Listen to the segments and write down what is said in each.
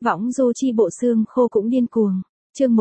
Võng du chi bộ xương khô cũng điên cuồng. Chương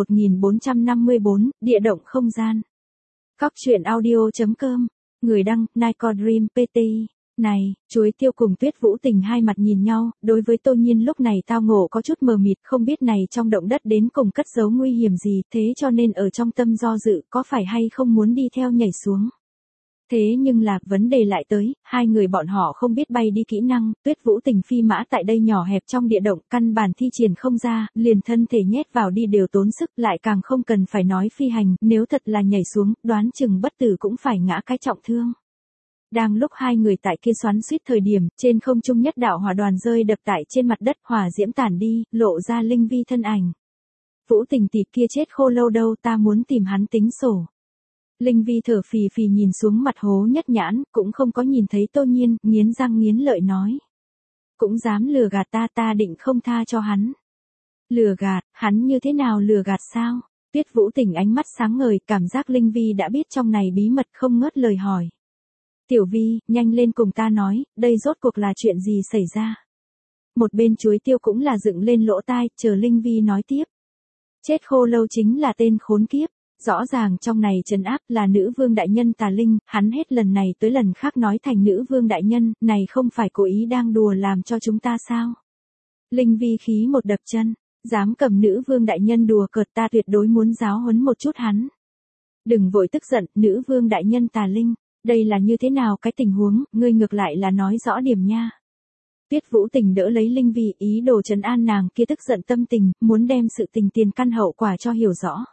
1454, địa động không gian. Cóc truyện audio.com. Người đăng, Nico Dream PT. Này, chuối tiêu cùng Tuyết Vũ Tình hai mặt nhìn nhau, đối với Tô Nhiên lúc này tao ngộ có chút mờ mịt, không biết này trong động đất đến cùng cất giấu nguy hiểm gì, thế cho nên ở trong tâm do dự, có phải hay không muốn đi theo nhảy xuống. Thế nhưng là, vấn đề lại tới, hai người bọn họ không biết bay đi kỹ năng, Tuyết Vũ Tình phi mã tại đây nhỏ hẹp trong địa động, căn bản thi triển không ra, liền thân thể nhét vào đi đều tốn sức, lại càng không cần phải nói phi hành, nếu thật là nhảy xuống, đoán chừng bất tử cũng phải ngã cái trọng thương. Đang lúc hai người tại kia xoắn suýt thời điểm, trên không trung nhất đạo hỏa đoàn rơi đập tại trên mặt đất, hỏa diễm tản đi, lộ ra Linh Vi thân ảnh. Vũ Tình tịt kia chết khô lâu đâu, ta muốn tìm hắn tính sổ. Linh Vi thở phì phì nhìn xuống mặt hố nhất nhãn, cũng không có nhìn thấy Tô Nhiên, nghiến răng nghiến lợi nói. Cũng dám lừa gạt ta định không tha cho hắn. Lừa gạt, hắn như thế nào lừa gạt sao? Tuyết Vũ Tình ánh mắt sáng ngời, cảm giác Linh Vi đã biết trong này bí mật không ngớt lời hỏi. Tiểu Vi, nhanh lên cùng ta nói, đây rốt cuộc là chuyện gì xảy ra? Một bên chuối tiêu cũng là dựng lên lỗ tai, chờ Linh Vi nói tiếp. Chết khô lâu chính là tên khốn kiếp. Rõ ràng trong này trấn áp là nữ vương đại nhân Tà Linh, hắn hết lần này tới lần khác nói thành nữ vương đại nhân, này không phải cố ý đang đùa làm cho chúng ta sao? Linh Vi khí một đập chân, dám cầm nữ vương đại nhân đùa cợt, ta tuyệt đối muốn giáo huấn một chút hắn. Đừng vội tức giận, nữ vương đại nhân Tà Linh, đây là như thế nào cái tình huống, ngươi ngược lại là nói rõ điểm nha. Tuyết Vũ Tình đỡ lấy Linh Vi, ý đồ trấn an nàng kia tức giận tâm tình, muốn đem sự tình tiền căn hậu quả cho hiểu rõ.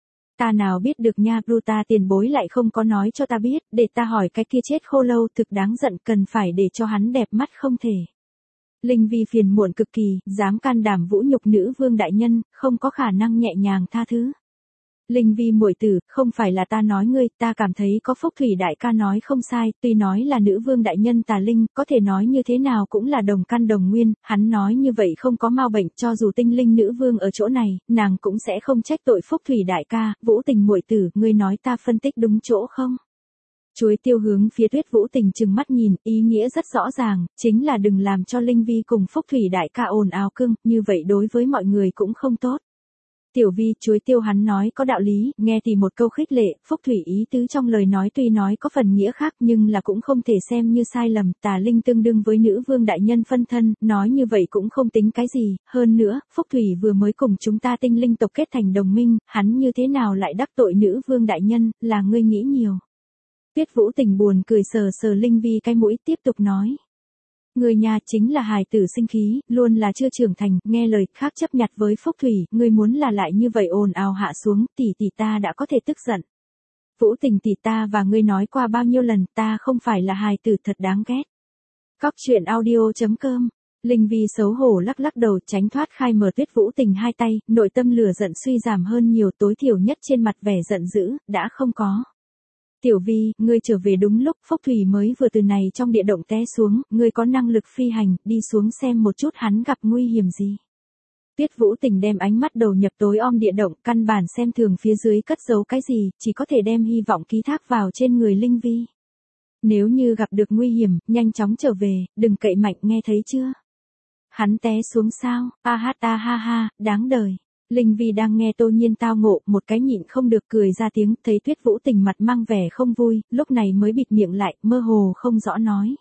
Ta nào biết được nha, Bruta tiền bối lại không có nói cho ta biết, để ta hỏi cái kia chết khô lâu thực đáng giận, cần phải để cho hắn đẹp mắt không thể. Linh Vi phiền muộn cực kỳ, dám can đảm vũ nhục nữ vương đại nhân, không có khả năng nhẹ nhàng tha thứ. Linh Vi muội tử, không phải là ta nói ngươi, ta cảm thấy có Phúc Thủy đại ca nói không sai, tuy nói là nữ vương đại nhân Tà Linh, có thể nói như thế nào cũng là đồng căn đồng nguyên, hắn nói như vậy không có mau bệnh, cho dù tinh linh nữ vương ở chỗ này, nàng cũng sẽ không trách tội Phúc Thủy đại ca. Vũ Tình muội tử, ngươi nói ta phân tích đúng chỗ không? Chuối tiêu hướng phía Tuyết Vũ Tình trừng mắt nhìn, ý nghĩa rất rõ ràng, chính là đừng làm cho Linh Vi cùng Phúc Thủy đại ca ồn ào cưng, như vậy đối với mọi người cũng không tốt. Tiểu Vi, chuối tiêu hắn nói có đạo lý, nghe thì một câu khích lệ, Phúc Thủy ý tứ trong lời nói tuy nói có phần nghĩa khác nhưng là cũng không thể xem như sai lầm, Tà Linh tương đương với nữ vương đại nhân phân thân, nói như vậy cũng không tính cái gì, hơn nữa, Phúc Thủy vừa mới cùng chúng ta tinh linh tộc kết thành đồng minh, hắn như thế nào lại đắc tội nữ vương đại nhân, là ngươi nghĩ nhiều. Tuyết Vũ Tình buồn cười sờ sờ Linh Vi cái mũi tiếp tục nói. Người nhà chính là hài tử sinh khí, luôn là chưa trưởng thành, nghe lời khác chấp nhặt với Phúc Thủy, ngươi muốn là lại như vậy ồn ào hạ xuống, tỷ ta đã có thể tức giận. Vũ Tình tỷ ta và ngươi nói qua bao nhiêu lần, ta không phải là hài tử thật đáng ghét. Cóc truyện audio.com. Linh Vi xấu hổ lắc lắc đầu tránh thoát khai mở Tuyết Vũ Tình hai tay, nội tâm lửa giận suy giảm hơn nhiều, tối thiểu nhất trên mặt vẻ giận dữ, đã không có. Tiểu Vi, ngươi trở về đúng lúc, Phúc Thủy mới vừa từ này trong địa động té xuống, ngươi có năng lực phi hành, đi xuống xem một chút hắn gặp nguy hiểm gì. Tuyết Vũ Tình đem ánh mắt đầu nhập tối om địa động, căn bản xem thường phía dưới cất giấu cái gì, chỉ có thể đem hy vọng ký thác vào trên người Linh Vi. Nếu như gặp được nguy hiểm, nhanh chóng trở về, đừng cậy mạnh, nghe thấy chưa? Hắn té xuống sao, ha ha, đáng đời. Linh Vi đang nghe Tô Nhiên tao ngộ, một cái nhịn không được cười ra tiếng, thấy Tuyết Vũ Tình mặt mang vẻ không vui, lúc này mới bịt miệng lại, mơ hồ không rõ nói.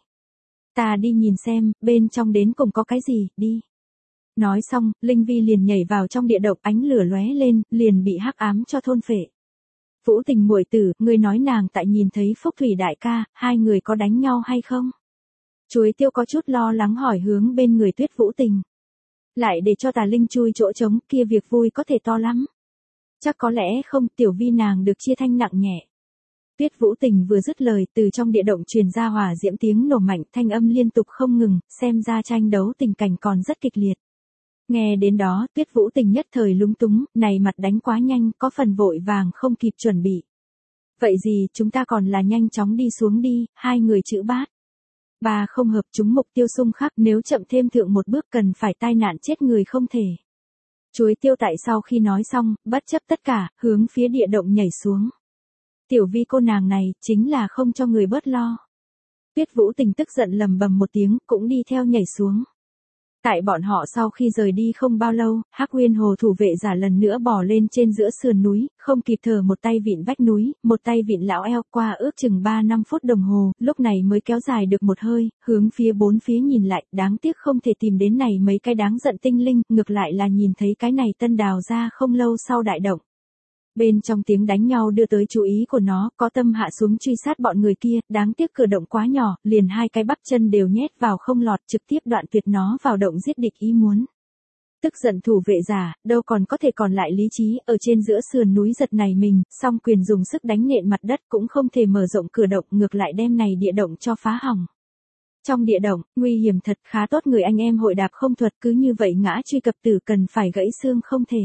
Ta đi nhìn xem, bên trong đến cùng có cái gì, đi. Nói xong, Linh Vi liền nhảy vào trong địa động, ánh lửa lóe lên, liền bị hắc ám cho thôn phệ. Vũ Tình muội tử, ngươi nói nàng tại nhìn thấy Phúc Thủy đại ca, hai người có đánh nhau hay không? Chuối tiêu có chút lo lắng hỏi hướng bên người Tuyết Vũ Tình. Lại để cho Tà Linh chui chỗ trống, kia việc vui có thể to lắm. Chắc có lẽ không, Tiểu Vi nàng được chia thanh nặng nhẹ. Tuyết Vũ Tình vừa dứt lời, từ trong địa động truyền ra hỏa diễm tiếng nổ mạnh, thanh âm liên tục không ngừng, xem ra tranh đấu tình cảnh còn rất kịch liệt. Nghe đến đó, Tuyết Vũ Tình nhất thời lúng túng, này mặt đánh quá nhanh, có phần vội vàng không kịp chuẩn bị. Vậy gì, chúng ta còn là nhanh chóng đi xuống đi, hai người chữ bát. Ba không hợp chúng mục tiêu xung khắc, nếu chậm thêm thượng một bước cần phải tai nạn chết người không thể. Chuối tiêu tại sau khi nói xong, bất chấp tất cả, hướng phía địa động nhảy xuống. Tiểu Vi cô nàng này, chính là không cho người bớt lo. Tuyết Vũ Tình tức giận lầm bầm một tiếng, cũng đi theo nhảy xuống. Tại bọn họ sau khi rời đi không bao lâu, Hắc Nguyên Hồ thủ vệ giả lần nữa bò lên trên giữa sườn núi, không kịp thở một tay vịn vách núi, một tay vịn lão eo qua ước chừng 3-5 phút đồng hồ, lúc này mới kéo dài được một hơi, hướng phía bốn phía nhìn lại, đáng tiếc không thể tìm đến này mấy cái đáng giận tinh linh, ngược lại là nhìn thấy cái này tân đào ra không lâu sau đại động. Bên trong tiếng đánh nhau đưa tới chú ý của nó, có tâm hạ xuống truy sát bọn người kia, đáng tiếc cửa động quá nhỏ, liền hai cái bắp chân đều nhét vào không lọt, trực tiếp đoạn tuyệt nó vào động giết địch ý muốn. Tức giận thủ vệ giả, đâu còn có thể còn lại lý trí, ở trên giữa sườn núi giật này mình, song quyền dùng sức đánh nện mặt đất cũng không thể mở rộng cửa động, ngược lại đem này địa động cho phá hỏng. Trong địa động, nguy hiểm thật, khá tốt người anh em hội đạp không thuật cứ như vậy ngã truy cập tử cần phải gãy xương không thể.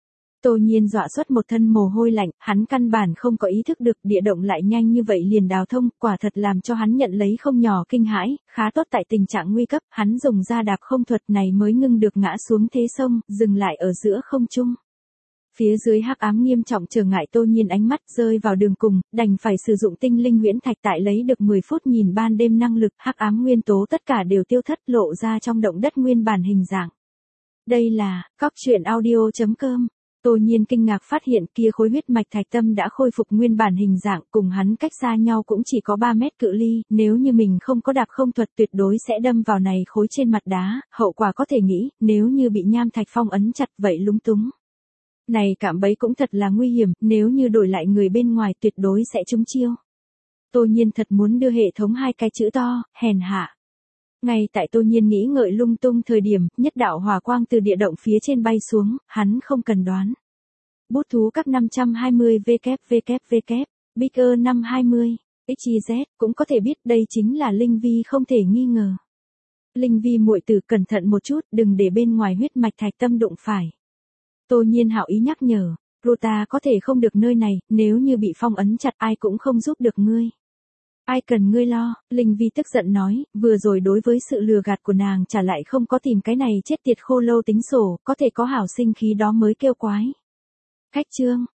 Tô Nhiên dọa xuất một thân mồ hôi lạnh, hắn căn bản không có ý thức được địa động lại nhanh như vậy liền đào thông, quả thật làm cho hắn nhận lấy không nhỏ kinh hãi, khá tốt tại tình trạng nguy cấp, hắn dùng ra đạp không thuật này mới ngưng được ngã xuống thế sông, dừng lại ở giữa không trung. Phía dưới hắc ám nghiêm trọng trở ngại Tô Nhiên ánh mắt rơi vào đường cùng, đành phải sử dụng tinh linh huyễn thạch tại lấy được 10 phút nhìn ban đêm năng lực, hắc ám nguyên tố tất cả đều tiêu thất lộ ra trong động đất nguyên bản hình dạng. Đây là, coctruyện.audio.com. Tô Nhiên kinh ngạc phát hiện kia khối huyết mạch thạch tâm đã khôi phục nguyên bản hình dạng, cùng hắn cách xa nhau cũng chỉ có 3 mét cự ly, nếu như mình không có đạp không thuật tuyệt đối sẽ đâm vào này khối trên mặt đá, hậu quả có thể nghĩ, nếu như bị nham thạch phong ấn chặt vậy lúng túng. Này cạm bẫy cũng thật là nguy hiểm, nếu như đổi lại người bên ngoài tuyệt đối sẽ trúng chiêu. Tô Nhiên thật muốn đưa hệ thống hai cái chữ to, hèn hạ. Ngay tại Tô Nhiên nghĩ ngợi lung tung thời điểm, nhất đạo hỏa quang từ địa động phía trên bay xuống, hắn không cần đoán. Bút thú các 520 WWW, Bigger 520, XYZ, cũng có thể biết đây chính là Linh Vi không thể nghi ngờ. Linh Vi muội tử cẩn thận một chút, đừng để bên ngoài huyết mạch thạch tâm đụng phải. Tô Nhiên hảo ý nhắc nhở, Rota có thể không được nơi này, nếu như bị phong ấn chặt ai cũng không giúp được ngươi. Ai cần ngươi lo, Linh Vi tức giận nói, vừa rồi đối với sự lừa gạt của nàng trả lại không có tìm cái này chết tiệt khô lâu tính sổ, có thể có hảo sinh khí đó mới kêu quái. Khách chương,